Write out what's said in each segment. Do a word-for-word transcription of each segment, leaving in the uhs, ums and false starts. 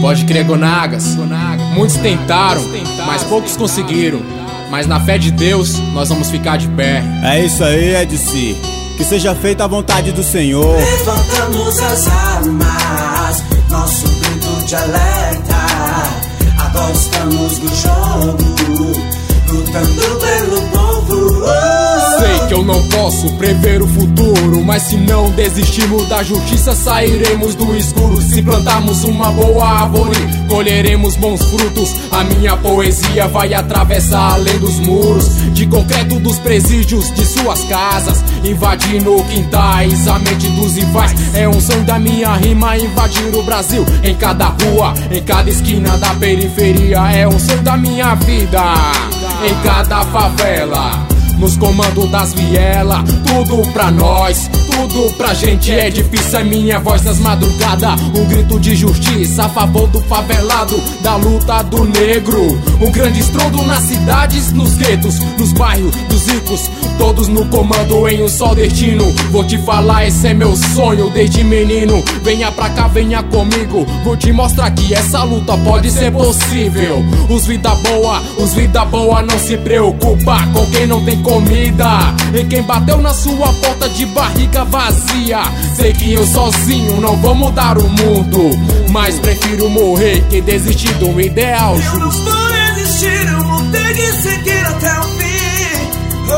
Pode crer, Gonagas. Muitos tentaram, mas poucos conseguiram. Mas na fé de Deus, nós vamos ficar de pé. É isso aí, é de si. Que seja feita a vontade do Senhor. Levantamos as armas, nosso grito de alerta. Agora estamos no jogo, lutando pelo povo. Sei que eu não posso prever o futuro, mas se não desistirmos da justiça, sairemos do escuro. Se plantarmos uma boa árvore, colheremos bons frutos. A minha poesia vai atravessar além dos muros de concreto dos presídios de suas casas, invadindo quintais, a mente dos rivais. É um sonho da minha rima invadir o Brasil. Em cada rua, em cada esquina da periferia. É um sonho da minha vida, em cada favela, nos comandos das vielas. Tudo pra nós, tudo pra gente. É difícil a minha voz nas madrugadas, um grito de justiça a favor do favelado, da luta do negro. Um grande estrondo nas cidades, nos guetos, nos bairros dos ricos, todos no comando em um só destino. Vou te falar, esse é meu sonho desde menino. Venha pra cá, venha comigo, vou te mostrar que essa luta pode ser possível. Os vida boa, os vida boa não se preocupa com quem não tem comida, e quem bateu na sua porta de barriga vazia. Sei que eu sozinho não vou mudar o mundo, mas prefiro morrer que desistir do ideal justo. Eu não vou resistir, eu vou ter que seguir até o fim. Oh,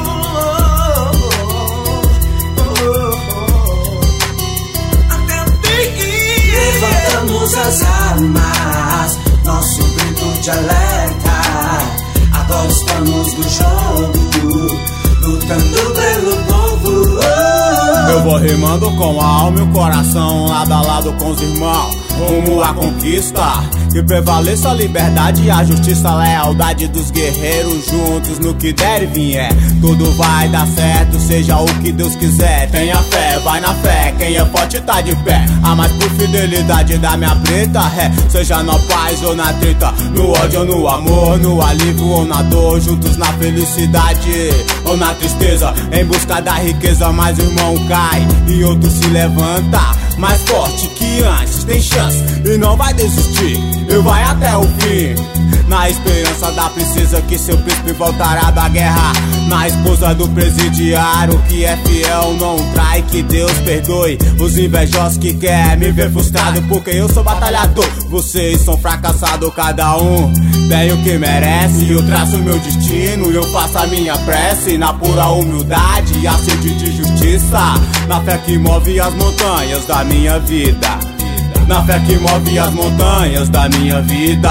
oh, oh, oh. Até o fim. Levantamos as armas, nosso grito de alerta. Agora estamos no jogo, lutando pelo povo. Oh. Eu vou rimando com a alma e o coração, lado a lado com os irmãos, rumo à conquista. Que prevaleça a liberdade, a justiça, a lealdade dos guerreiros juntos no que der e vier. Tudo vai dar certo, seja o que Deus quiser. Tenha fé, vai na fé, quem é forte tá de pé. A mais por fidelidade da minha preta é, seja na paz ou na treta, no ódio ou no amor, no alívio ou na dor, juntos na felicidade ou na tristeza, em busca da riqueza. Mas o irmão cai e outro se levanta, mais forte que antes, tem chance e não vai desistir, e vai até o fim. Na esperança da princesa que seu príncipe voltará da guerra, na esposa do presidiário que é fiel, não trai, que Deus perdoe os invejosos que quer me ver frustrado, porque eu sou batalhador, vocês são fracassados. Cada um tem o que merece, eu traço meu destino e eu faço a minha prece, na pura humildade e a sede de justiça, na fé que move as montanhas da minha vida, na fé que move as montanhas da minha vida.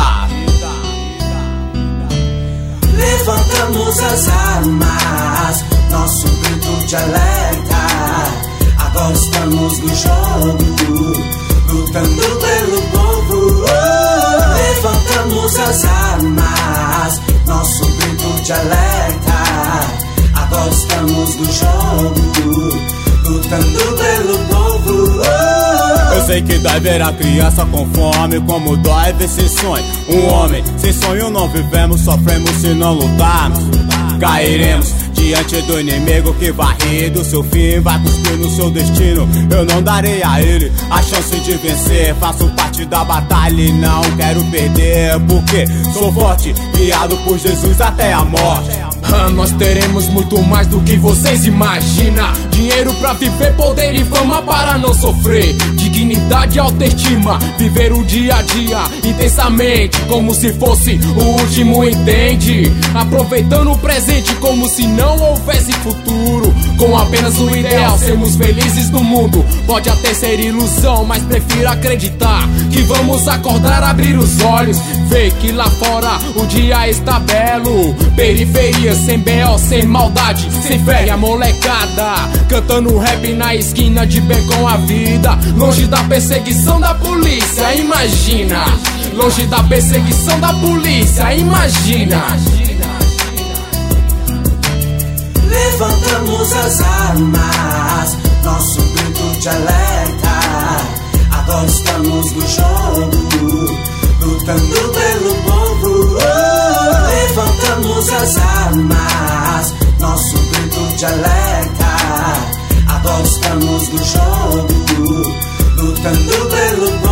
Levantamos as armas, nosso grito de alerta. Agora estamos no jogo, lutando pelo povo. Oh. Levantamos as armas, nosso grito de alerta. Agora estamos no jogo, lutando pelo povo. Oh. Eu sei que dói ver a criança com fome, como dói ver sem sonho. Um homem sem sonho não vivemos, sofremos se não lutarmos. Cairemos diante do inimigo que vai rir do seu fim, vai cuspir no seu destino. Eu não darei a ele a chance de vencer, faço parte da batalha e não quero perder, porque sou forte, guiado por Jesus até a morte. Ah, nós teremos muito mais do que vocês imaginam. Dinheiro pra viver, poder e fama para não sofrer, dignidade e autoestima, viver o dia a dia intensamente, como se fosse o último, entende? Aproveitando o presente como se não houvesse futuro, com apenas o ideal, sermos felizes no mundo. Pode até ser ilusão, mas prefiro acreditar que vamos acordar, abrir os olhos, ver que lá fora o dia está belo. Periferia sem B O, sem maldade, sem fé. E a molecada cantando rap na esquina de bem com a vida, longe da perseguição da polícia, imagina. Longe da perseguição da polícia, imagina. Levantamos as armas, nosso grito de alerta. Agora estamos no jogo, lutando pelo povo. Oh. Levantamos as armas, nosso grito de alerta. Agora estamos no jogo, lutando pelo povo.